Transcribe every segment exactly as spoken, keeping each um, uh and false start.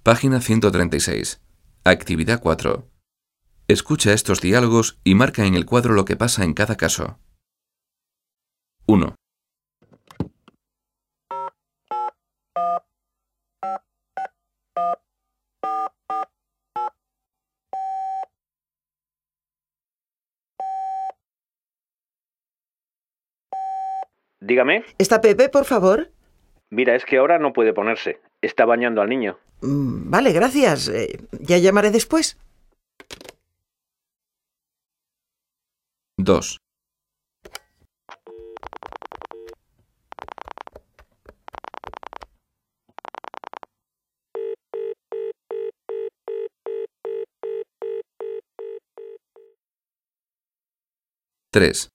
Página ciento treinta y seis. Actividad cuatro. Escucha estos diálogos y marca en el cuadro lo que pasa en cada caso. uno. Dígame. ¿Está Pepe, por favor? Mira, es que ahora no puede ponerse. Está bañando al niño. Mm, vale, gracias. Eh, ya llamaré después. dos. tres.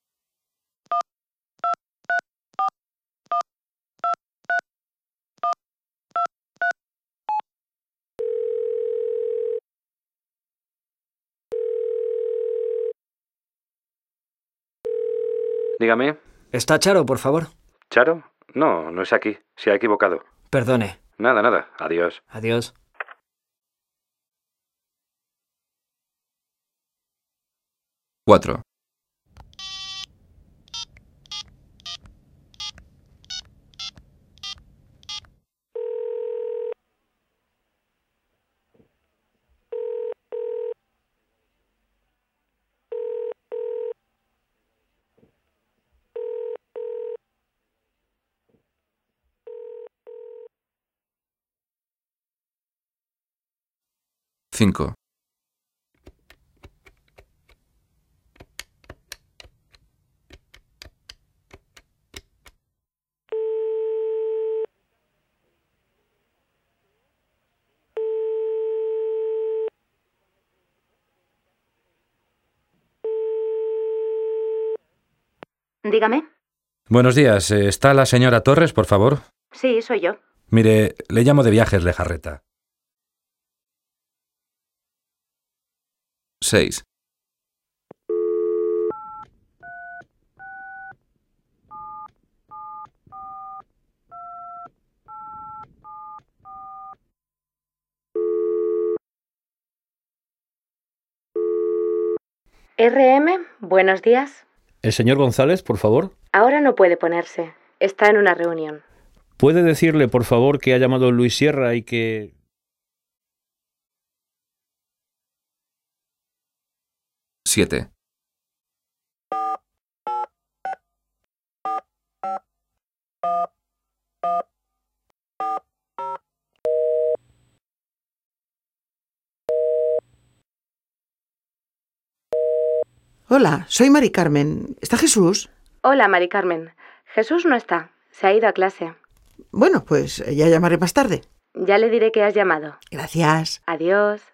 Dígame. ¿Está Charo, por favor? ¿Charo? No, no es aquí. Se ha equivocado. Perdone. Nada, nada. Adiós. Adiós. cuatro. cinco. Dígame. Buenos días. ¿Está la señora Torres, por favor? Sí, soy yo. Mire, le llamo de Viajes Lejarreta. seis. R M, buenos días. ¿El señor González, por favor? Ahora no puede ponerse. Está en una reunión. ¿Puede decirle, por favor, que ha llamado Luis Sierra y que... siete. Hola, soy Mari Carmen. ¿Está Jesús? Hola, Mari Carmen. Jesús no está. Se ha ido a clase. Bueno, pues ya llamaré más tarde. Ya le diré que has llamado. Gracias. Adiós.